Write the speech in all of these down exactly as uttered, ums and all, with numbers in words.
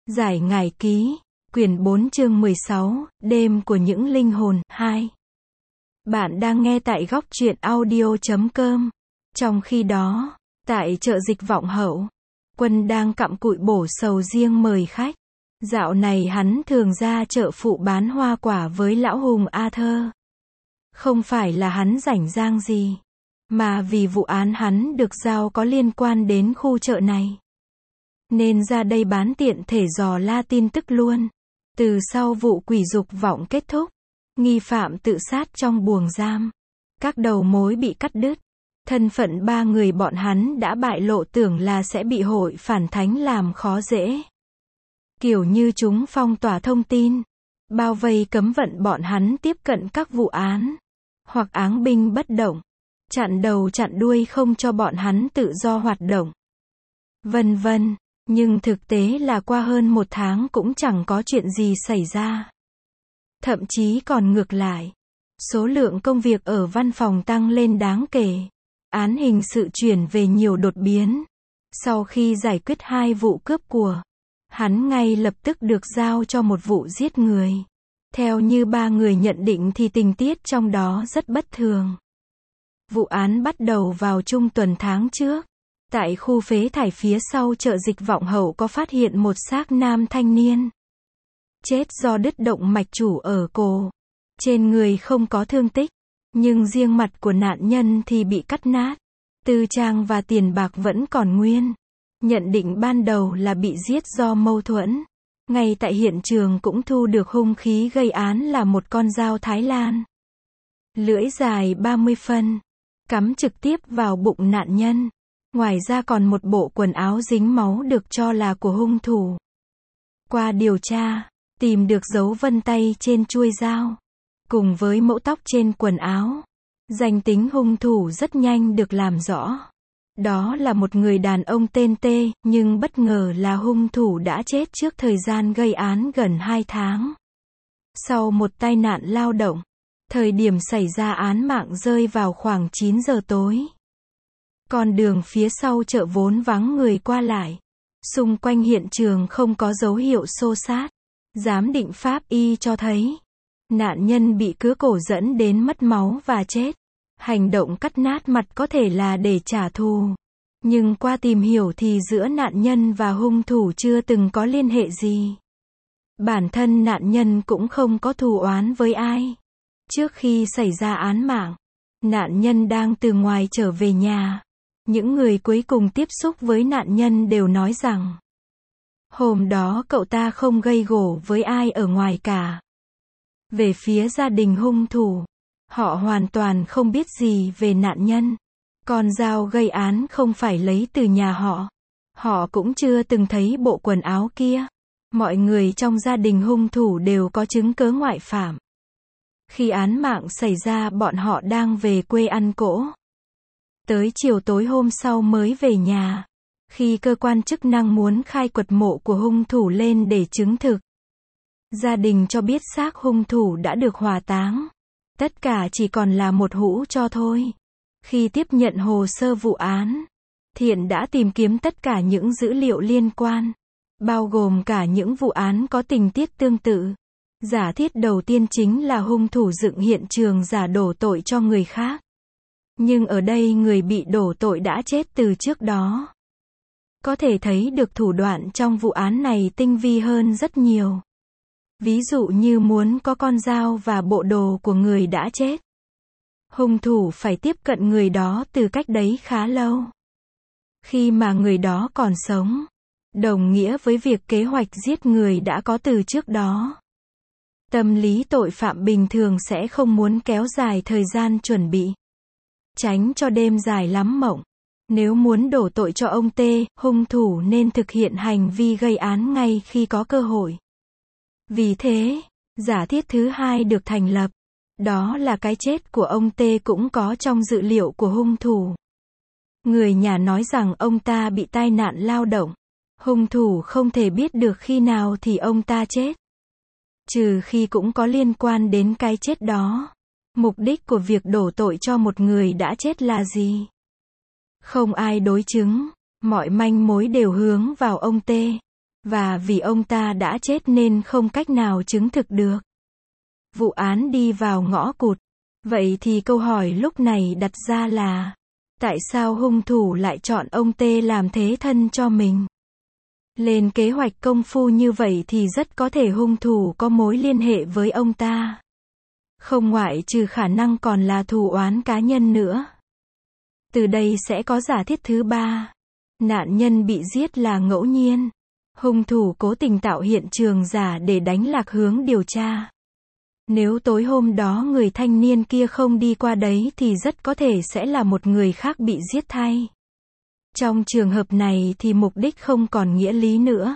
Giải ngải ký, quyển bốn chương mười sáu, đêm của những linh hồn, hai. Bạn đang nghe tại góc truyện audio chấm com. Trong khi đó, tại chợ Dịch Vọng Hậu, Quân đang cặm cụi bổ sầu riêng mời khách. Dạo này hắn thường ra chợ phụ bán hoa quả với lão hùng Arthur. Không phải là hắn rảnh rang gì, mà vì vụ án hắn được giao có liên quan đến khu chợ này, nên ra đây bán tiện thể dò la tin tức luôn. Từ sau vụ quỷ dục vọng kết thúc, nghi phạm tự sát trong buồng giam, các đầu mối bị cắt đứt, thân phận ba người bọn hắn đã bại lộ, tưởng là sẽ bị hội phản thánh làm khó dễ. Kiểu như chúng phong tỏa thông tin, bao vây cấm vận bọn hắn tiếp cận các vụ án, hoặc áng binh bất động, chặn đầu chặn đuôi không cho bọn hắn tự do hoạt động, vân vân. Nhưng thực tế là qua hơn một tháng cũng chẳng có chuyện gì xảy ra. Thậm chí còn ngược lại, số lượng công việc ở văn phòng tăng lên đáng kể. Án hình sự chuyển về nhiều đột biến. Sau khi giải quyết hai vụ cướp của, hắn ngay lập tức được giao cho một vụ giết người. Theo như ba người nhận định thì tình tiết trong đó rất bất thường. Vụ án bắt đầu vào trung tuần tháng trước. Tại khu phế thải phía sau chợ Dịch Vọng Hậu có phát hiện một xác nam thanh niên chết do đứt động mạch chủ ở cổ. Trên người không có thương tích, nhưng riêng mặt của nạn nhân thì bị cắt nát. Tư trang và tiền bạc vẫn còn nguyên. Nhận định ban đầu là bị giết do mâu thuẫn. Ngay tại hiện trường cũng thu được hung khí gây án là một con dao Thái Lan. Lưỡi dài ba mươi phân, cắm trực tiếp vào bụng nạn nhân. Ngoài ra còn một bộ quần áo dính máu được cho là của hung thủ. Qua điều tra, tìm được dấu vân tay trên chuôi dao, cùng với mẫu tóc trên quần áo. Danh tính hung thủ rất nhanh được làm rõ. Đó là một người đàn ông tên T, nhưng bất ngờ là hung thủ đã chết trước thời gian gây án gần hai tháng. Sau một tai nạn lao động, thời điểm xảy ra án mạng rơi vào khoảng chín giờ tối. Con đường phía sau chợ vốn vắng người qua lại. Xung quanh hiện trường không có dấu hiệu xô xát. Giám định pháp y cho thấy, nạn nhân bị cứa cổ dẫn đến mất máu và chết. Hành động cắt nát mặt có thể là để trả thù. Nhưng qua tìm hiểu thì giữa nạn nhân và hung thủ chưa từng có liên hệ gì. Bản thân nạn nhân cũng không có thù oán với ai. Trước khi xảy ra án mạng, nạn nhân đang từ ngoài trở về nhà. Những người cuối cùng tiếp xúc với nạn nhân đều nói rằng, hôm đó cậu ta không gây gổ với ai ở ngoài cả. Về phía gia đình hung thủ, họ hoàn toàn không biết gì về nạn nhân. Con dao gây án không phải lấy từ nhà họ. Họ cũng chưa từng thấy bộ quần áo kia. Mọi người trong gia đình hung thủ đều có chứng cớ ngoại phạm. Khi án mạng xảy ra bọn họ đang về quê ăn cỗ. Tới chiều tối hôm sau mới về nhà. Khi cơ quan chức năng muốn khai quật mộ của hung thủ lên để chứng thực, gia đình cho biết xác hung thủ đã được hỏa táng. Tất cả chỉ còn là một hũ tro thôi. Khi tiếp nhận hồ sơ vụ án, Thiện đã tìm kiếm tất cả những dữ liệu liên quan, bao gồm cả những vụ án có tình tiết tương tự. Giả thiết đầu tiên chính là hung thủ dựng hiện trường giả đổ tội cho người khác. Nhưng ở đây người bị đổ tội đã chết từ trước đó. Có thể thấy được thủ đoạn trong vụ án này tinh vi hơn rất nhiều. Ví dụ như muốn có con dao và bộ đồ của người đã chết, hung thủ phải tiếp cận người đó từ cách đấy khá lâu. Khi mà người đó còn sống, đồng nghĩa với việc kế hoạch giết người đã có từ trước đó. Tâm lý tội phạm bình thường sẽ không muốn kéo dài thời gian chuẩn bị, tránh cho đêm dài lắm mộng. Nếu muốn đổ tội cho ông T, hung thủ nên thực hiện hành vi gây án ngay khi có cơ hội. Vì thế, giả thiết thứ hai được thành lập. Đó là cái chết của ông T cũng có trong dự liệu của hung thủ. Người nhà nói rằng ông ta bị tai nạn lao động. Hung thủ không thể biết được khi nào thì ông ta chết, trừ khi cũng có liên quan đến cái chết đó. Mục đích của việc đổ tội cho một người đã chết là gì? Không ai đối chứng, mọi manh mối đều hướng vào ông T. Và vì ông ta đã chết nên không cách nào chứng thực được. Vụ án đi vào ngõ cụt. Vậy thì câu hỏi lúc này đặt ra là, tại sao hung thủ lại chọn ông T làm thế thân cho mình? Lên kế hoạch công phu như vậy thì rất có thể hung thủ có mối liên hệ với ông ta. Không ngoại trừ khả năng còn là thù oán cá nhân nữa. Từ đây sẽ có giả thiết thứ ba. Nạn nhân bị giết là ngẫu nhiên. Hung thủ cố tình tạo hiện trường giả để đánh lạc hướng điều tra. Nếu tối hôm đó người thanh niên kia không đi qua đấy thì rất có thể sẽ là một người khác bị giết thay. Trong trường hợp này thì mục đích không còn nghĩa lý nữa.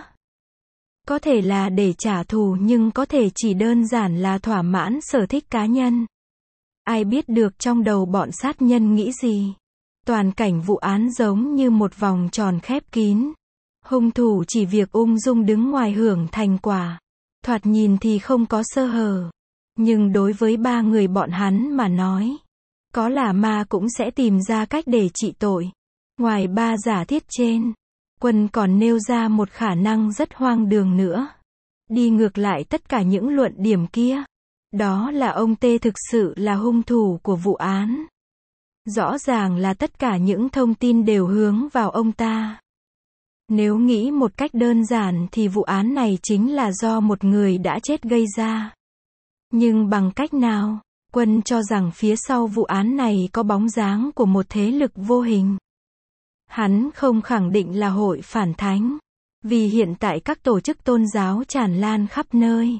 Có thể là để trả thù nhưng có thể chỉ đơn giản là thỏa mãn sở thích cá nhân. Ai biết được trong đầu bọn sát nhân nghĩ gì. Toàn cảnh vụ án giống như một vòng tròn khép kín. Hung thủ chỉ việc ung dung đứng ngoài hưởng thành quả. Thoạt nhìn thì không có sơ hở. Nhưng đối với ba người bọn hắn mà nói, có là ma cũng sẽ tìm ra cách để trị tội. Ngoài ba giả thiết trên, Quân còn nêu ra một khả năng rất hoang đường nữa. Đi ngược lại tất cả những luận điểm kia. Đó là ông T thực sự là hung thủ của vụ án. Rõ ràng là tất cả những thông tin đều hướng vào ông ta. Nếu nghĩ một cách đơn giản thì vụ án này chính là do một người đã chết gây ra. Nhưng bằng cách nào? Quân cho rằng phía sau vụ án này có bóng dáng của một thế lực vô hình. Hắn không khẳng định là hội phản thánh, vì hiện tại các tổ chức tôn giáo tràn lan khắp nơi.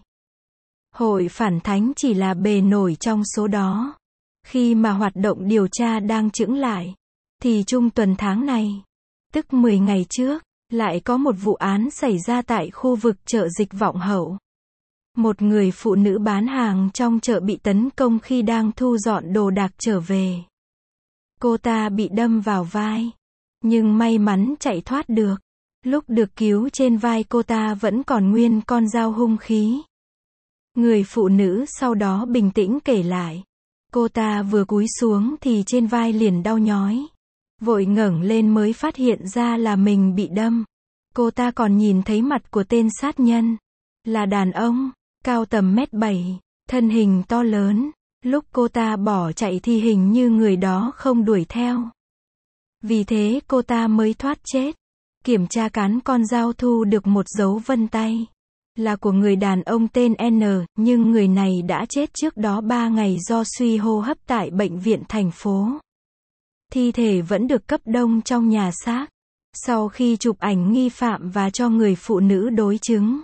Hội phản thánh chỉ là bề nổi trong số đó. Khi mà hoạt động điều tra đang chững lại, thì trung tuần tháng này, tức mười ngày trước, lại có một vụ án xảy ra tại khu vực chợ Dịch Vọng Hậu. Một người phụ nữ bán hàng trong chợ bị tấn công khi đang thu dọn đồ đạc trở về. Cô ta bị đâm vào vai, nhưng may mắn chạy thoát được. Lúc được cứu trên vai cô ta vẫn còn nguyên con dao hung khí. Người phụ nữ sau đó bình tĩnh kể lại. Cô ta vừa cúi xuống thì trên vai liền đau nhói. Vội ngẩng lên mới phát hiện ra là mình bị đâm. Cô ta còn nhìn thấy mặt của tên sát nhân. Là đàn ông, cao tầm mét bảy, thân hình to lớn. Lúc cô ta bỏ chạy thì hình như người đó không đuổi theo. Vì thế cô ta mới thoát chết. Kiểm tra cán con dao thu được một dấu vân tay. Là của người đàn ông tên N, nhưng người này đã chết trước đó ba ngày do suy hô hấp tại bệnh viện thành phố. Thi thể vẫn được cấp đông trong nhà xác. Sau khi chụp ảnh nghi phạm và cho người phụ nữ đối chứng,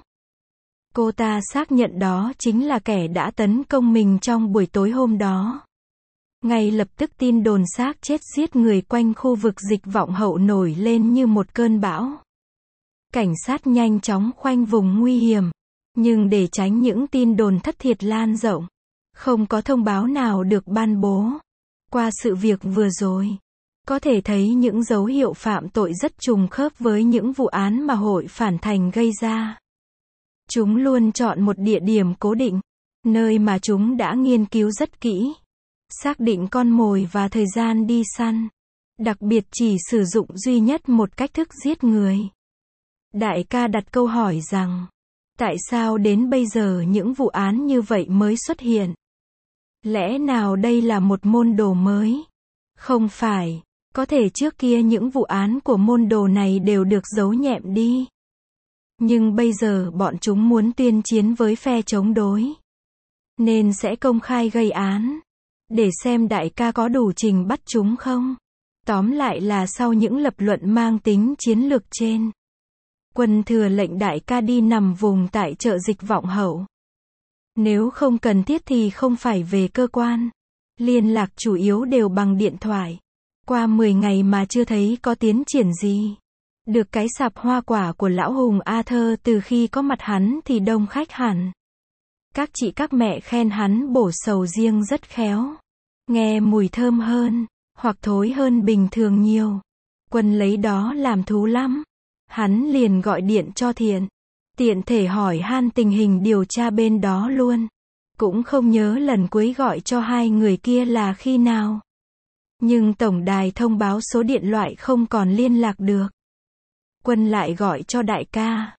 cô ta xác nhận đó chính là kẻ đã tấn công mình trong buổi tối hôm đó. Ngay lập tức tin đồn xác chết giết người quanh khu vực Dịch Vọng Hậu nổi lên như một cơn bão. Cảnh sát nhanh chóng khoanh vùng nguy hiểm, nhưng để tránh những tin đồn thất thiệt lan rộng, không có thông báo nào được ban bố. Qua sự việc vừa rồi, có thể thấy những dấu hiệu phạm tội rất trùng khớp với những vụ án mà hội phản thành gây ra. Chúng luôn chọn một địa điểm cố định, nơi mà chúng đã nghiên cứu rất kỹ, xác định con mồi và thời gian đi săn. Đặc biệt chỉ sử dụng duy nhất một cách thức giết người. Đại ca đặt câu hỏi rằng, tại sao đến bây giờ những vụ án như vậy mới xuất hiện? Lẽ nào đây là một môn đồ mới? Không phải, có thể trước kia những vụ án của môn đồ này đều được giấu nhẹm đi. Nhưng bây giờ bọn chúng muốn tuyên chiến với phe chống đối, nên sẽ công khai gây án, để xem đại ca có đủ trình bắt chúng không? Tóm lại là sau những lập luận mang tính chiến lược trên, Quân thừa lệnh đại ca đi nằm vùng tại chợ Dịch Vọng Hậu. Nếu không cần thiết thì không phải về cơ quan. Liên lạc chủ yếu đều bằng điện thoại. Qua mười ngày mà chưa thấy có tiến triển gì. Được cái sạp hoa quả của lão Hùng A Thơ từ khi có mặt hắn thì đông khách hẳn. Các chị các mẹ khen hắn bổ sầu riêng rất khéo. Nghe mùi thơm hơn, hoặc thối hơn bình thường nhiều. Quân lấy đó làm thú lắm. Hắn liền gọi điện cho Thiện. Tiện thể hỏi han tình hình điều tra bên đó luôn. Cũng không nhớ lần cuối gọi cho hai người kia là khi nào. Nhưng tổng đài thông báo số điện loại không còn liên lạc được. Quân lại gọi cho đại ca.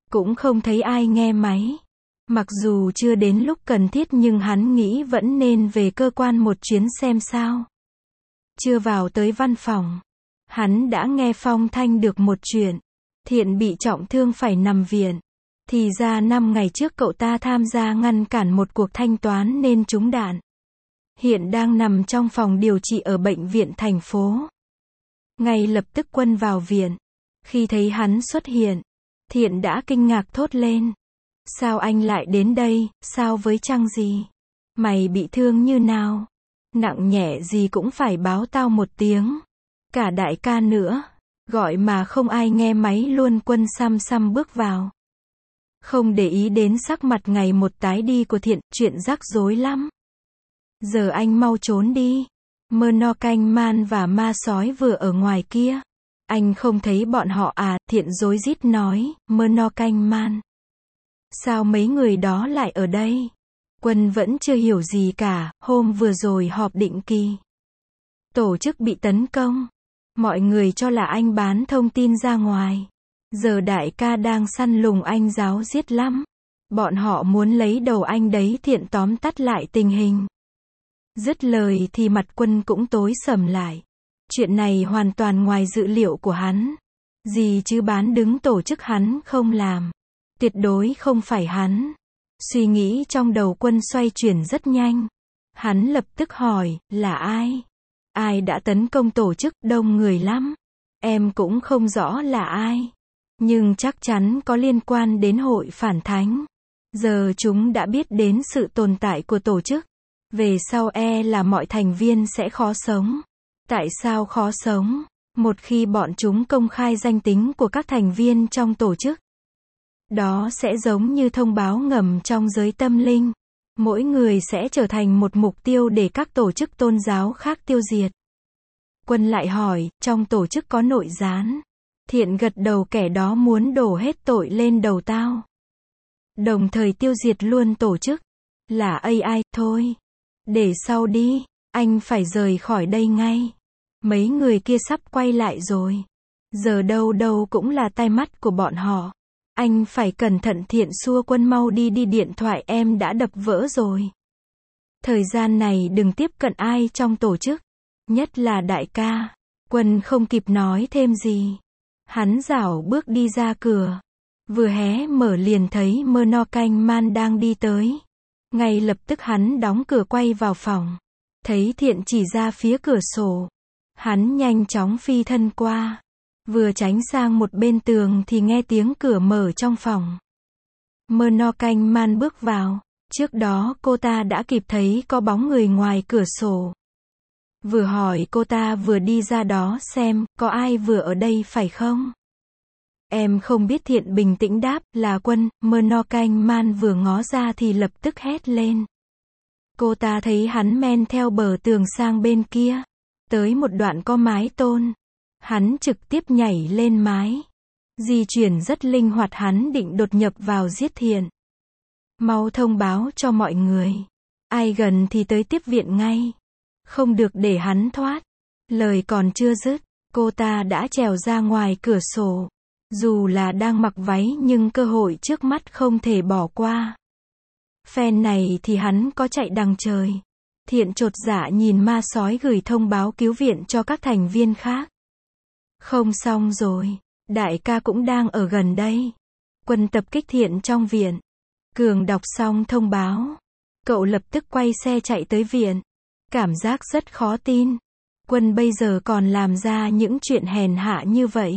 cũng không thấy ai nghe máy. Mặc dù chưa đến lúc cần thiết nhưng hắn nghĩ vẫn nên về cơ quan một chuyến xem sao. Chưa vào tới văn phòng, hắn đã nghe phong thanh được một chuyện. Thiện bị trọng thương phải nằm viện. Thì ra năm ngày trước cậu ta tham gia ngăn cản một cuộc thanh toán nên trúng đạn. Hiện đang nằm trong phòng điều trị ở bệnh viện thành phố. Ngay lập tức Quân vào viện. Khi thấy hắn xuất hiện, Thiện đã kinh ngạc thốt lên. Sao anh lại đến đây, sao với Trăng gì? Mày bị thương như nào? Nặng nhẹ gì cũng phải báo tao một tiếng. Cả đại ca nữa. Gọi mà không ai nghe máy luôn. Quân xăm xăm bước vào. Không để ý đến sắc mặt ngày một tái đi của Thiện, chuyện rắc rối lắm. Giờ anh mau trốn đi. Mơ no canh man và ma sói vừa ở ngoài kia. Anh không thấy bọn họ à? Thiện rối rít nói, mơ no canh man. Sao mấy người đó lại ở đây? Quân vẫn chưa hiểu gì cả. Hôm vừa rồi họp định kỳ. Tổ chức bị tấn công. Mọi người cho là anh bán thông tin ra ngoài. Giờ đại ca đang săn lùng anh ráo riết lắm. Bọn họ muốn lấy đầu anh đấy. Thiện tóm tắt lại tình hình. Dứt lời thì mặt Quân cũng tối sầm lại. Chuyện này hoàn toàn ngoài dự liệu của hắn. Gì chứ bán đứng tổ chức hắn không làm. Tuyệt đối không phải hắn. Suy nghĩ trong đầu Quân xoay chuyển rất nhanh. Hắn lập tức hỏi, là ai? Ai đã tấn công tổ chức? Đông người lắm. Em cũng không rõ là ai. Nhưng chắc chắn có liên quan đến hội phản thánh. Giờ chúng đã biết đến sự tồn tại của tổ chức. Về sau e là mọi thành viên sẽ khó sống. Tại sao khó sống? Một khi bọn chúng công khai danh tính của các thành viên trong tổ chức. Đó sẽ giống như thông báo ngầm trong giới tâm linh. Mỗi người sẽ trở thành một mục tiêu để các tổ chức tôn giáo khác tiêu diệt. Quân lại hỏi, trong tổ chức có nội gián? Thiện gật đầu, kẻ đó muốn đổ hết tội lên đầu tao. Đồng thời tiêu diệt luôn tổ chức. Là a i, thôi. Để sau đi, anh phải rời khỏi đây ngay. Mấy người kia sắp quay lại rồi. Giờ đâu đâu cũng là tai mắt của bọn họ. Anh phải cẩn thận. Thiện xua Quân mau đi đi, điện thoại em đã đập vỡ rồi. Thời gian này đừng tiếp cận ai trong tổ chức. Nhất là đại ca. Quân không kịp nói thêm gì. Hắn rảo bước đi ra cửa. Vừa hé mở liền thấy Mơ no canh man đang đi tới. Ngay lập tức hắn đóng cửa quay vào phòng. Thấy Thiện chỉ ra phía cửa sổ. Hắn nhanh chóng phi thân qua. Vừa tránh sang một bên tường thì nghe tiếng cửa mở trong phòng. Mơ no canh man bước vào. Trước đó cô ta đã kịp thấy có bóng người ngoài cửa sổ. Vừa hỏi cô ta vừa đi ra đó xem, có ai vừa ở đây phải không? Em không biết. Thiện bình tĩnh đáp, là Quân. Mơ no canh man vừa ngó ra thì lập tức hét lên. Cô ta thấy hắn men theo bờ tường sang bên kia. Tới một đoạn có mái tôn. Hắn trực tiếp nhảy lên mái. Di chuyển rất linh hoạt, hắn định đột nhập vào giết Thiện. Mau thông báo cho mọi người. Ai gần thì tới tiếp viện ngay. Không được để hắn thoát. Lời còn chưa dứt, cô ta đã trèo ra ngoài cửa sổ. Dù là đang mặc váy nhưng cơ hội trước mắt không thể bỏ qua. Phen này thì hắn có chạy đằng trời. Thiện chột dạ nhìn ma sói gửi thông báo cứu viện cho các thành viên khác. Không xong rồi. Đại ca cũng đang ở gần đây. Quân tập kích Thiện trong viện. Cường đọc xong thông báo. Cậu lập tức quay xe chạy tới viện. Cảm giác rất khó tin. Quân bây giờ còn làm ra những chuyện hèn hạ như vậy.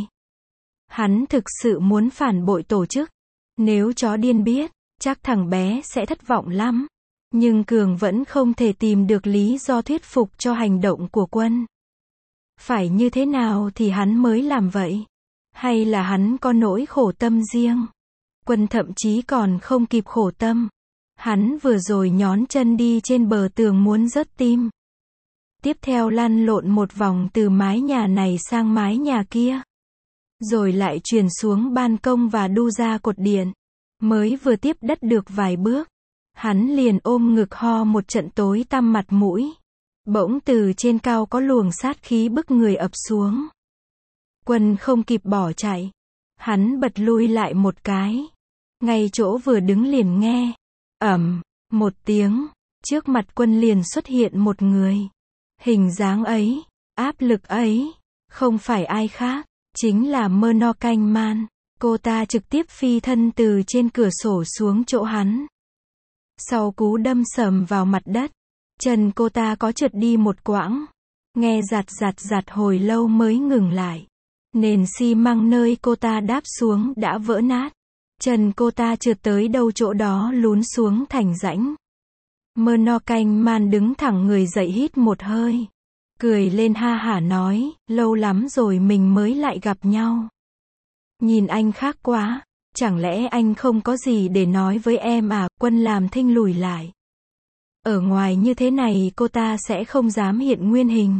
Hắn thực sự muốn phản bội tổ chức. Nếu chó điên biết, chắc thằng bé sẽ thất vọng lắm. Nhưng Cường vẫn không thể tìm được lý do thuyết phục cho hành động của Quân. Phải như thế nào thì hắn mới làm vậy? Hay là hắn có nỗi khổ tâm riêng? Quân thậm chí còn không kịp khổ tâm. Hắn vừa rồi nhón chân đi trên bờ tường muốn rớt tim. Tiếp theo lăn lộn một vòng từ mái nhà này sang mái nhà kia. Rồi lại chuyển xuống ban công và đu ra cột điện. Mới vừa tiếp đất được vài bước. Hắn liền ôm ngực ho một trận, tối tăm mặt mũi. Bỗng từ trên cao có luồng sát khí bức người ập xuống. Quân không kịp bỏ chạy. Hắn bật lui lại một cái. Ngay chỗ vừa đứng liền nghe. Ầm, một tiếng, trước mặt Quân liền xuất hiện một người. Hình dáng ấy, áp lực ấy, không phải ai khác, chính là Murnau Man. Cô ta trực tiếp phi thân từ trên cửa sổ xuống chỗ hắn. Sau cú đâm sầm vào mặt đất, chân cô ta có trượt đi một quãng. Nghe giạt giạt giạt hồi lâu mới ngừng lại. Nền xi măng nơi cô ta đáp xuống đã vỡ nát. Chân cô ta trượt tới đâu chỗ đó lún xuống thành rãnh. Murnau Man đứng thẳng người dậy hít một hơi. Cười lên ha hả nói, lâu lắm rồi mình mới lại gặp nhau. Nhìn anh khác quá, chẳng lẽ anh không có gì để nói với em à? Quân làm thinh lùi lại. Ở ngoài như thế này cô ta sẽ không dám hiện nguyên hình.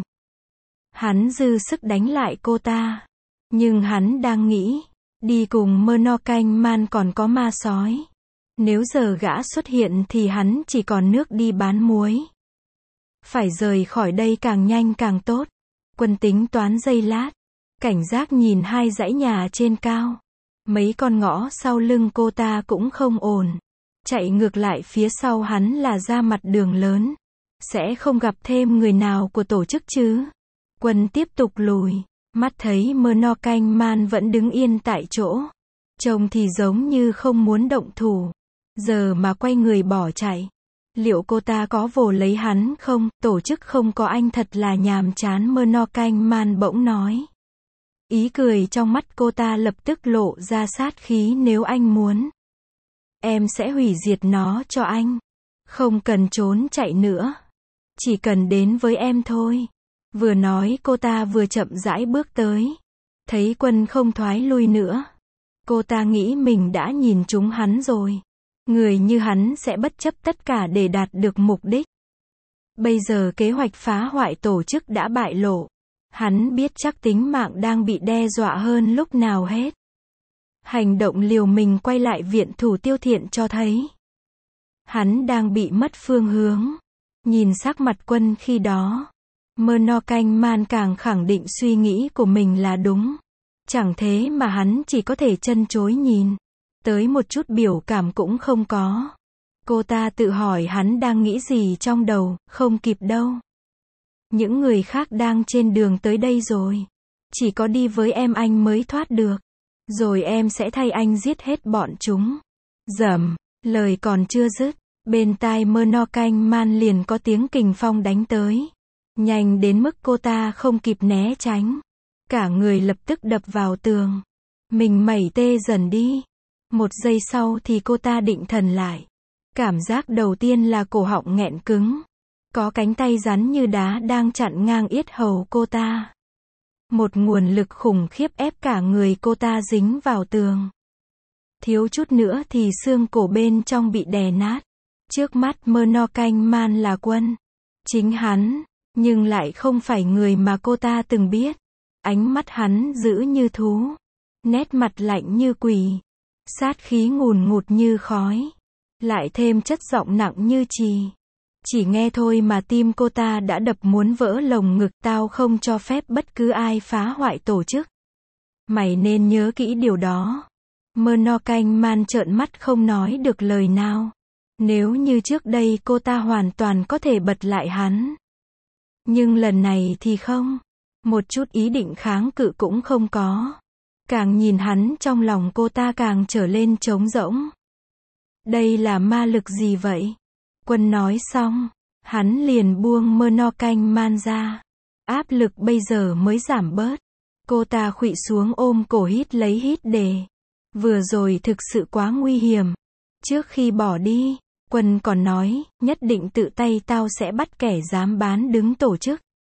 Hắn dư sức đánh lại cô ta. Nhưng hắn đang nghĩ, đi cùng Murnau Man còn có ma sói. Nếu giờ gã xuất hiện thì hắn chỉ còn nước đi bán muối. Phải rời khỏi đây càng nhanh càng tốt. Quân tính toán giây lát. Cảnh giác nhìn hai dãy nhà trên cao. Mấy con ngõ sau lưng cô ta cũng không ổn. Chạy ngược lại phía sau hắn là ra mặt đường lớn. Sẽ không gặp thêm người nào của tổ chức chứ. Quân tiếp tục lùi. Mắt thấy Murnau Man vẫn đứng yên tại chỗ. Trông thì giống như không muốn động thủ. Giờ mà quay người bỏ chạy. Liệu cô ta có vồ lấy hắn không? Tổ chức không có anh thật là nhàm chán, Murnau Man bỗng nói. Ý cười trong mắt cô ta lập tức lộ ra sát khí. Nếu anh muốn, em sẽ hủy diệt nó cho anh. Không cần trốn chạy nữa. Chỉ cần đến với em thôi. Vừa nói cô ta vừa chậm rãi bước tới. Thấy Quân không thoái lui nữa. Cô ta nghĩ mình đã nhìn trúng hắn rồi. Người như hắn sẽ bất chấp tất cả để đạt được mục đích. Bây giờ kế hoạch phá hoại tổ chức đã bại lộ. Hắn biết chắc tính mạng đang bị đe dọa hơn lúc nào hết. Hành động liều mình quay lại viện thủ Tiêu Thiện cho thấy hắn đang bị mất phương hướng. Nhìn sắc mặt Quân khi đó, Murnau Man càng khẳng định suy nghĩ của mình là đúng. Chẳng thế mà hắn chỉ có thể chân chối nhìn. Tới một chút biểu cảm cũng không có. Cô ta tự hỏi hắn đang nghĩ gì trong đầu. Không kịp đâu. Những người khác đang trên đường tới đây rồi. Chỉ có đi với em anh mới thoát được. Rồi em sẽ thay anh giết hết bọn chúng. Rầm, lời còn chưa dứt, bên tai Murnau Man liền có tiếng kình phong đánh tới. Nhanh đến mức cô ta không kịp né tránh. Cả người lập tức đập vào tường. Mình mẩy tê dần đi. Một giây sau thì cô ta định thần lại. Cảm giác đầu tiên là cổ họng nghẹn cứng. Có cánh tay rắn như đá đang chặn ngang yết hầu cô ta. Một nguồn lực khủng khiếp ép cả người cô ta dính vào tường. Thiếu chút nữa thì xương cổ bên trong bị đè nát. Trước mắt Murnau Man là Quân. Chính hắn, nhưng lại không phải người mà cô ta từng biết. Ánh mắt hắn dữ như thú. Nét mặt lạnh như quỷ. Sát khí ngùn ngụt như khói. Lại thêm chất giọng nặng như chì. Chỉ nghe thôi mà tim cô ta đã đập muốn vỡ lồng ngực. Tao không cho phép bất cứ ai phá hoại tổ chức. Mày nên nhớ kỹ điều đó. Murnau Man trợn mắt không nói được lời nào. Nếu như trước đây cô ta hoàn toàn có thể bật lại hắn. Nhưng lần này thì không. Một chút ý định kháng cự cũng không có. Càng nhìn hắn trong lòng cô ta càng trở lên trống rỗng. Đây là ma lực gì vậy? Quân nói xong, hắn liền buông Murnau Man ra. Áp lực bây giờ mới giảm bớt. Cô ta khuỵu xuống ôm cổ hít lấy hít để. Vừa rồi thực sự quá nguy hiểm. Trước khi bỏ đi, Quân còn nói, nhất định tự tay tao sẽ bắt kẻ dám bán đứng tổ chức.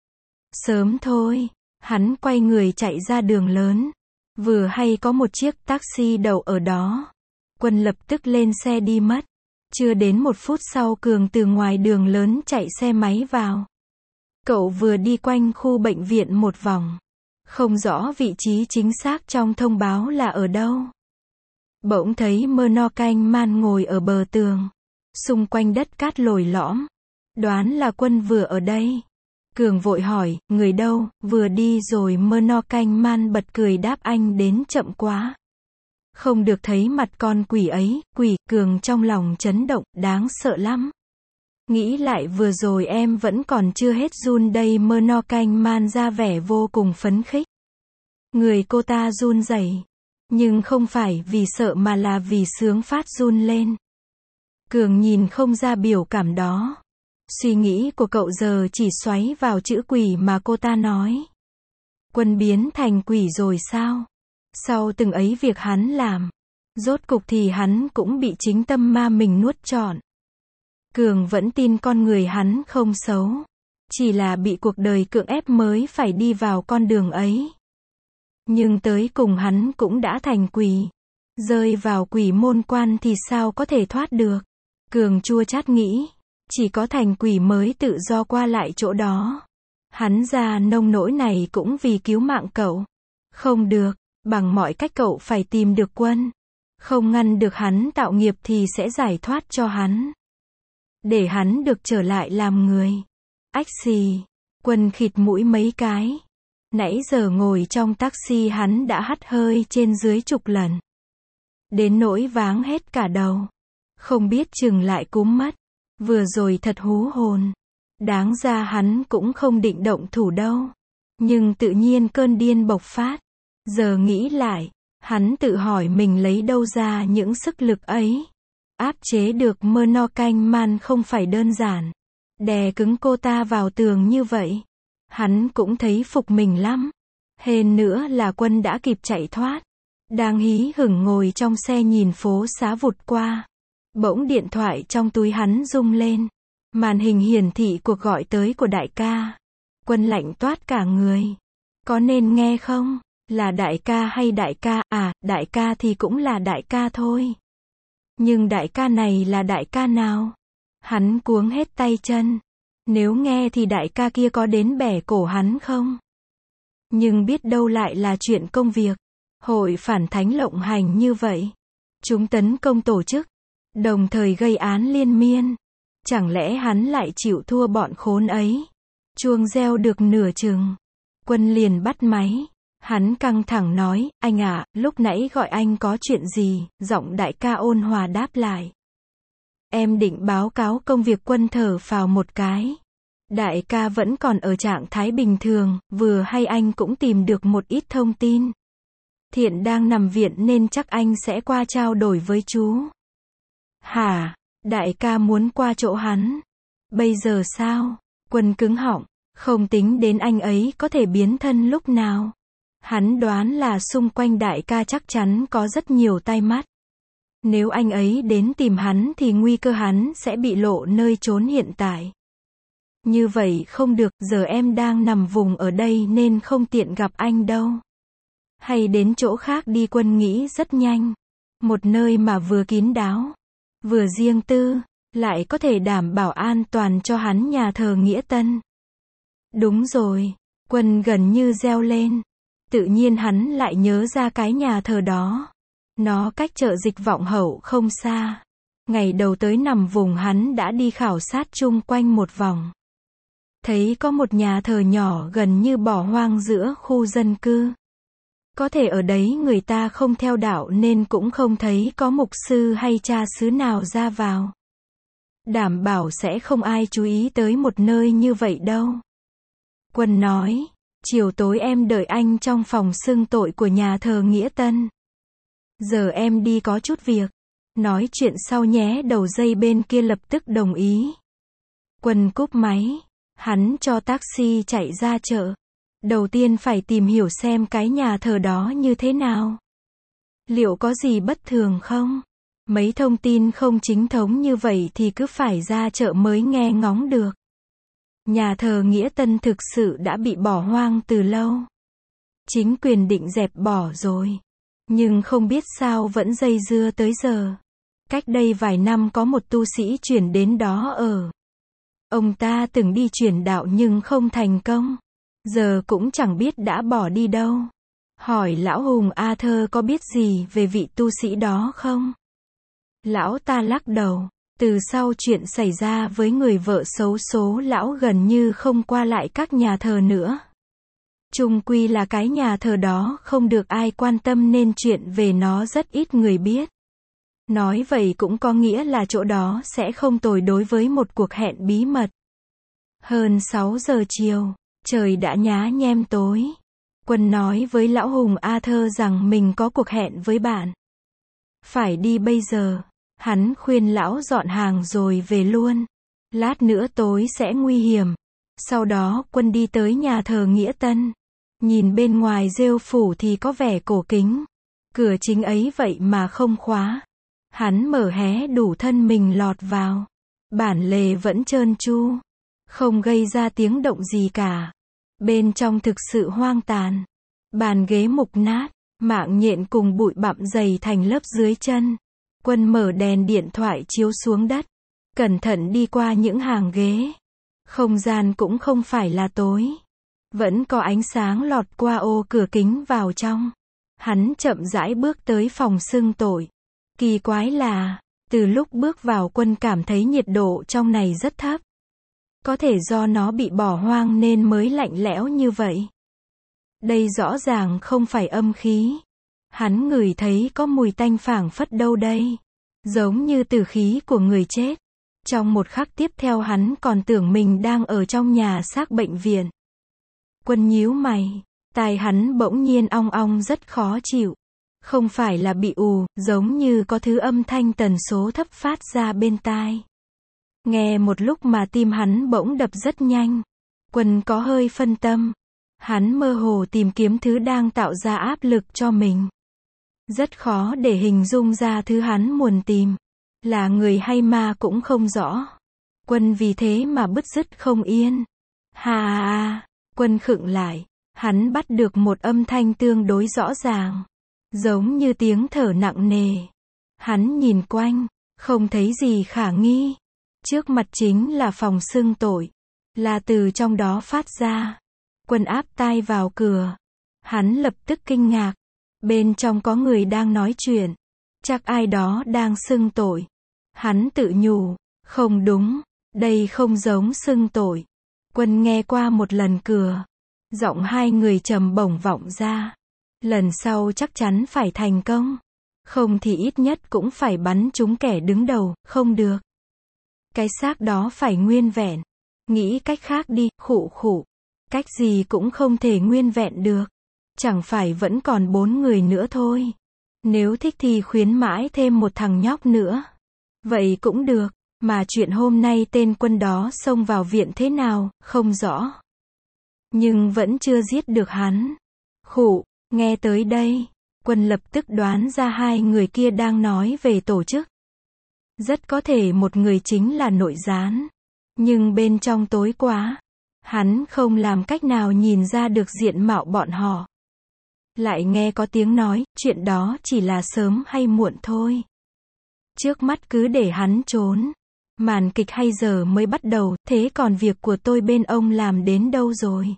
Sớm thôi, hắn quay người chạy ra đường lớn. Vừa hay có một chiếc taxi đậu ở đó. Quân lập tức lên xe đi mất. Chưa đến một phút sau Cường từ ngoài đường lớn chạy xe máy vào. Cậu vừa đi quanh khu bệnh viện một vòng. Không rõ vị trí chính xác trong thông báo là ở đâu. Bỗng thấy Murnau Man ngồi ở bờ tường. Xung quanh đất cát lồi lõm. Đoán là Quân vừa ở đây. Cường vội hỏi, người đâu? Vừa đi rồi. Murnau Man bật cười đáp, anh đến chậm quá. Không được thấy mặt con quỷ ấy, quỷ, Cường trong lòng chấn động, đáng sợ lắm. Nghĩ lại vừa rồi em vẫn còn chưa hết run đây, mơ no canh man ra vẻ vô cùng phấn khích. Người cô ta run rẩy, nhưng không phải vì sợ mà là vì sướng phát run lên. Cường nhìn không ra biểu cảm đó. Suy nghĩ của cậu giờ chỉ xoáy vào chữ quỷ mà cô ta nói. Quân biến thành quỷ rồi sao? Sau từng ấy việc hắn làm, rốt cục thì hắn cũng bị chính tâm ma mình nuốt trọn. Cường vẫn tin con người hắn không xấu, chỉ là bị cuộc đời cưỡng ép mới phải đi vào con đường ấy. Nhưng tới cùng hắn cũng đã thành quỷ, rơi vào quỷ môn quan thì sao có thể thoát được. Cường chua chát nghĩ, chỉ có thành quỷ mới tự do qua lại chỗ đó. Hắn ra nông nỗi này cũng vì cứu mạng cậu. Không được, bằng mọi cách cậu phải tìm được Quân. Không ngăn được hắn tạo nghiệp thì sẽ giải thoát cho hắn, để hắn được trở lại làm người. Ách xì, Quân khịt mũi mấy cái. Nãy giờ ngồi trong taxi hắn đã hắt hơi trên dưới chục lần. Đến nỗi váng hết cả đầu. Không biết chừng lại cúm mất. Vừa rồi thật hú hồn. Đáng ra hắn cũng không định động thủ đâu. Nhưng tự nhiên cơn điên bộc phát. Giờ nghĩ lại, hắn tự hỏi mình lấy đâu ra những sức lực ấy. Áp chế được mơ no canh man không phải đơn giản. Đè cứng cô ta vào tường như vậy. Hắn cũng thấy phục mình lắm. Hên nữa là Quân đã kịp chạy thoát. Đang hí hửng ngồi trong xe nhìn phố xá vụt qua. Bỗng điện thoại trong túi hắn rung lên. Màn hình hiển thị cuộc gọi tới của đại ca. Quân lạnh toát cả người. Có nên nghe không? Là đại ca hay đại ca? À, đại ca thì cũng là đại ca thôi. Nhưng đại ca này là đại ca nào? Hắn cuống hết tay chân. Nếu nghe thì đại ca kia có đến bẻ cổ hắn không? Nhưng biết đâu lại là chuyện công việc. Hội phản thánh lộng hành như vậy. Chúng tấn công tổ chức, đồng thời gây án liên miên. Chẳng lẽ hắn lại chịu thua bọn khốn ấy? Chuông reo được nửa chừng. Quân liền bắt máy. Hắn căng thẳng nói, anh ạ, lúc nãy gọi anh có chuyện gì? Giọng đại ca ôn hòa đáp lại. Em định báo cáo công việc. Quân thở phào một cái. Đại ca vẫn còn ở trạng thái bình thường, vừa hay anh cũng tìm được một ít thông tin. Thiện đang nằm viện nên chắc anh sẽ qua trao đổi với chú. Hả? Đại ca muốn qua chỗ hắn. Bây giờ sao? Quân cứng họng, không tính đến anh ấy có thể biến thân lúc nào. Hắn đoán là xung quanh đại ca chắc chắn có rất nhiều tai mắt. Nếu anh ấy đến tìm hắn thì nguy cơ hắn sẽ bị lộ nơi trốn hiện tại. Như vậy không được, giờ em đang nằm vùng ở đây nên không tiện gặp anh đâu. Hay đến chỗ khác đi. Quân nghĩ rất nhanh. Một nơi mà vừa kín đáo, vừa riêng tư, lại có thể đảm bảo an toàn cho hắn. Nhà thờ Nghĩa Tân. Đúng rồi. Quân gần như reo lên. Tự nhiên hắn lại nhớ ra cái nhà thờ đó. Nó cách chợ Dịch Vọng Hậu không xa. Ngày đầu tới nằm vùng hắn đã đi khảo sát chung quanh một vòng. Thấy có một nhà thờ nhỏ gần như bỏ hoang giữa khu dân cư. Có thể ở đấy người ta không theo đạo nên cũng không thấy có mục sư hay cha xứ nào ra vào. Đảm bảo sẽ không ai chú ý tới một nơi như vậy đâu. Quân nói, chiều tối em đợi anh trong phòng xưng tội của nhà thờ Nghĩa Tân. Giờ em đi có chút việc. Nói chuyện sau nhé. Đầu dây bên kia lập tức đồng ý. Quân cúp máy. Hắn cho taxi chạy ra chợ. Đầu tiên phải tìm hiểu xem cái nhà thờ đó như thế nào. Liệu có gì bất thường không? Mấy thông tin không chính thống như vậy thì cứ phải ra chợ mới nghe ngóng được. Nhà thờ Nghĩa Tân thực sự đã bị bỏ hoang từ lâu. Chính quyền định dẹp bỏ rồi. Nhưng không biết sao vẫn dây dưa tới giờ. Cách đây vài năm có một tu sĩ chuyển đến đó ở. Ông ta từng đi truyền đạo nhưng không thành công. Giờ cũng chẳng biết đã bỏ đi đâu. Hỏi lão Hùng A Thơ có biết gì về vị tu sĩ đó không? Lão ta lắc đầu. Từ sau chuyện xảy ra với người vợ xấu số, lão gần như không qua lại các nhà thờ nữa. Chung quy là cái nhà thờ đó không được ai quan tâm nên chuyện về nó rất ít người biết. Nói vậy cũng có nghĩa là chỗ đó sẽ không tồi đối với một cuộc hẹn bí mật. Hơn sáu giờ chiều, trời đã nhá nhem tối. Quân nói với lão Hùng Arthur rằng mình có cuộc hẹn với bạn. Phải đi bây giờ. Hắn khuyên lão dọn hàng rồi về luôn. Lát nữa tối sẽ nguy hiểm. Sau đó Quân đi tới nhà thờ Nghĩa Tân. Nhìn bên ngoài rêu phủ thì có vẻ cổ kính. Cửa chính ấy vậy mà không khóa. Hắn mở hé đủ thân mình lọt vào. Bản lề vẫn trơn tru. Không gây ra tiếng động gì cả. Bên trong thực sự hoang tàn. Bàn ghế mục nát. Mạng nhện cùng bụi bặm dày thành lớp dưới chân. Quân mở đèn điện thoại chiếu xuống đất. Cẩn thận đi qua những hàng ghế. Không gian cũng không phải là tối. Vẫn có ánh sáng lọt qua ô cửa kính vào trong. Hắn chậm rãi bước tới phòng xưng tội. Kỳ quái là, từ lúc bước vào Quân cảm thấy nhiệt độ trong này rất thấp. Có thể do nó bị bỏ hoang nên mới lạnh lẽo như vậy. Đây rõ ràng không phải âm khí. Hắn ngửi thấy có mùi tanh phảng phất đâu đây. Giống như tử khí của người chết. Trong một khắc tiếp theo hắn còn tưởng mình đang ở trong nhà xác bệnh viện. Quân nhíu mày. Tai hắn bỗng nhiên ong ong rất khó chịu. Không phải là bị ù, giống như có thứ âm thanh tần số thấp phát ra bên tai. Nghe một lúc mà tim hắn bỗng đập rất nhanh. Quân có hơi phân tâm. Hắn mơ hồ tìm kiếm thứ đang tạo ra áp lực cho mình. Rất khó để hình dung ra thứ hắn muốn tìm. Là người hay ma cũng không rõ. Quân vì thế mà bứt rứt không yên. Hà à, Quân khựng lại. Hắn bắt được một âm thanh tương đối rõ ràng. Giống như tiếng thở nặng nề. Hắn nhìn quanh. Không thấy gì khả nghi. Trước mặt chính là phòng xưng tội. Là từ trong đó phát ra. Quân áp tai vào cửa. Hắn lập tức kinh ngạc. Bên trong có người đang nói chuyện. Chắc ai đó đang xưng tội. Hắn tự nhủ. Không đúng. Đây không giống xưng tội. Quân nghe qua một lần cửa. Giọng hai người trầm bổng vọng ra. Lần sau chắc chắn phải thành công. Không thì ít nhất cũng phải bắn trúng kẻ đứng đầu, không được. Cái xác đó phải nguyên vẹn. Nghĩ cách khác đi, khụ khụ. Cách gì cũng không thể nguyên vẹn được. Chẳng phải vẫn còn bốn người nữa thôi. Nếu thích thì khuyến mãi thêm một thằng nhóc nữa. Vậy cũng được. Mà chuyện hôm nay tên Quân đó xông vào viện thế nào, không rõ. Nhưng vẫn chưa giết được hắn. Khụ, nghe tới đây. Quân lập tức đoán ra hai người kia đang nói về tổ chức. Rất có thể một người chính là nội gián. Nhưng bên trong tối quá. Hắn không làm cách nào nhìn ra được diện mạo bọn họ. Lại nghe có tiếng nói, chuyện đó chỉ là sớm hay muộn thôi. Trước mắt cứ để hắn trốn. Màn kịch hay giờ mới bắt đầu, thế còn việc của tôi bên ông làm đến đâu rồi?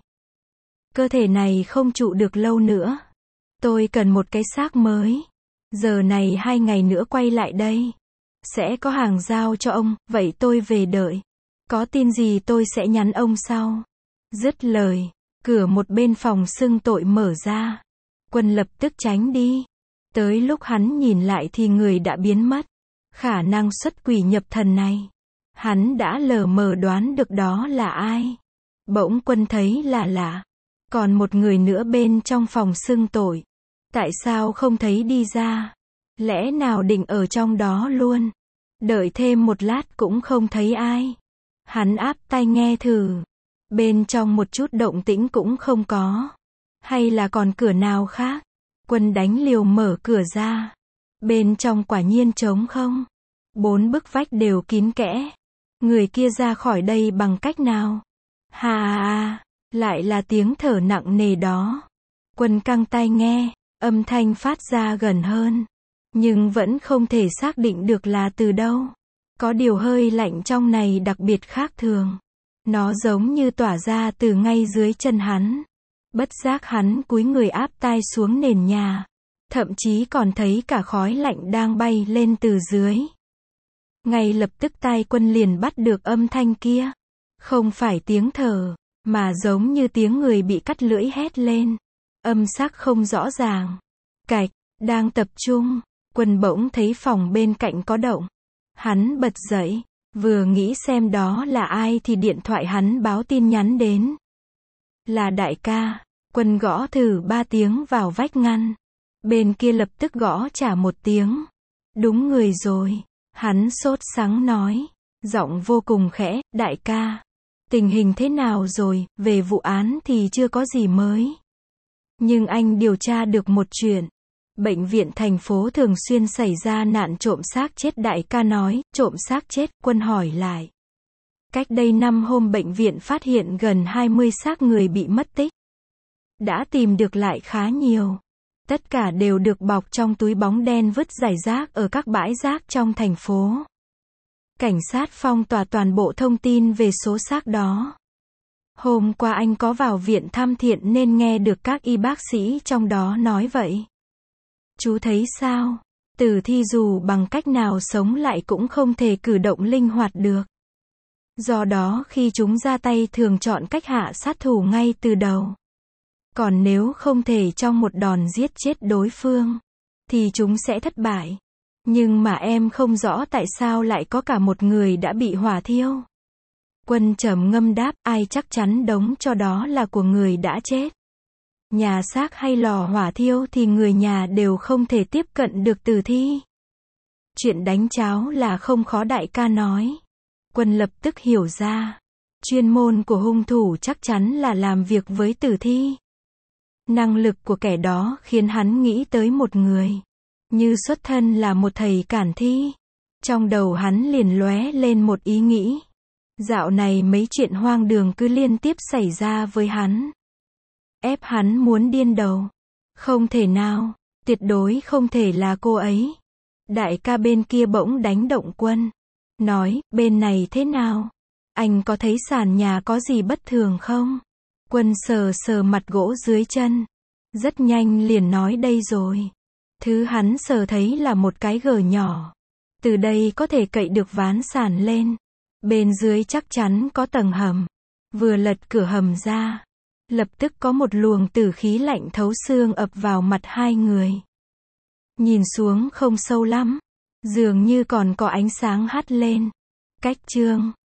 Cơ thể này không trụ được lâu nữa. Tôi cần một cái xác mới. Giờ này hai ngày nữa quay lại đây. Sẽ có hàng giao cho ông, vậy tôi về đợi. Có tin gì tôi sẽ nhắn ông sau. Dứt lời, cửa một bên phòng xưng tội mở ra. Quân lập tức tránh đi. Tới lúc hắn nhìn lại thì người đã biến mất. Khả năng xuất quỷ nhập thần này. Hắn đã lờ mờ đoán được đó là ai. Bỗng Quân thấy là lạ. Còn một người nữa bên trong phòng xưng tội. Tại sao không thấy đi ra? Lẽ nào định ở trong đó luôn? Đợi thêm một lát cũng không thấy ai. Hắn áp tai nghe thử. Bên trong một chút động tĩnh cũng không có. Hay là còn cửa nào khác? Quân đánh liều mở cửa ra. Bên trong quả nhiên trống không. Bốn bức vách đều kín kẽ. Người kia ra khỏi đây bằng cách nào? Hà à, lại là tiếng thở nặng nề đó. Quân căng tai nghe. Âm thanh phát ra gần hơn. Nhưng vẫn không thể xác định được là từ đâu. Có điều hơi lạnh trong này đặc biệt khác thường. Nó giống như tỏa ra từ ngay dưới chân hắn. Bất giác hắn cúi người áp tai xuống nền nhà. Thậm chí còn thấy cả khói lạnh đang bay lên từ dưới. Ngay lập tức tai Quân liền bắt được âm thanh kia. Không phải tiếng thở, mà giống như tiếng người bị cắt lưỡi hét lên. Âm sắc không rõ ràng. Cạch, đang tập trung, Quân bỗng thấy phòng bên cạnh có động. Hắn bật dậy, vừa nghĩ xem đó là ai thì điện thoại hắn báo tin nhắn đến. Là đại ca. Quân gõ thử ba tiếng vào vách ngăn. Bên kia lập tức gõ trả một tiếng. Đúng người rồi. Hắn sốt sắng nói. Giọng vô cùng khẽ, đại ca. Tình hình thế nào rồi, về vụ án thì chưa có gì mới. Nhưng anh điều tra được một chuyện. Bệnh viện thành phố thường xuyên xảy ra nạn trộm xác chết, đại ca nói. Trộm xác chết, Quân hỏi lại. Cách đây năm hôm bệnh viện phát hiện gần hai mươi xác người bị mất tích. Đã tìm được lại khá nhiều. Tất cả đều được bọc trong túi bóng đen vứt rải rác ở các bãi rác trong thành phố. Cảnh sát phong tỏa toàn bộ thông tin về số xác đó. Hôm qua anh có vào viện thăm Thiện nên nghe được các y bác sĩ trong đó nói vậy. Chú thấy sao? Tử thi dù bằng cách nào sống lại cũng không thể cử động linh hoạt được. Do đó khi chúng ra tay thường chọn cách hạ sát thủ ngay từ đầu. Còn nếu không thể trong một đòn giết chết đối phương, thì chúng sẽ thất bại. Nhưng mà em không rõ tại sao lại có cả một người đã bị hỏa thiêu. Quân trầm ngâm đáp, ai chắc chắn đống tro đó là của người đã chết. Nhà xác hay lò hỏa thiêu thì người nhà đều không thể tiếp cận được tử thi. Chuyện đánh cháo là không khó, đại ca nói. Quân lập tức hiểu ra. Chuyên môn của hung thủ chắc chắn là làm việc với tử thi. Năng lực của kẻ đó khiến hắn nghĩ tới một người. Như xuất thân là một thầy cản thi. Trong đầu hắn liền lóe lên một ý nghĩ. Dạo này mấy chuyện hoang đường cứ liên tiếp xảy ra với hắn. Ép hắn muốn điên đầu. Không thể nào, tuyệt đối không thể là cô ấy. Đại ca bên kia bỗng đánh động Quân. Nói, bên này thế nào? Anh có thấy sàn nhà có gì bất thường không? Quân sờ sờ mặt gỗ dưới chân. Rất nhanh liền nói đây rồi. Thứ hắn sờ thấy là một cái gờ nhỏ. Từ đây có thể cậy được ván sàn lên. Bên dưới chắc chắn có tầng hầm. Vừa lật cửa hầm ra. Lập tức có một luồng tử khí lạnh thấu xương ập vào mặt hai người. Nhìn xuống không sâu lắm. Dường như còn có ánh sáng hắt lên. Cách chương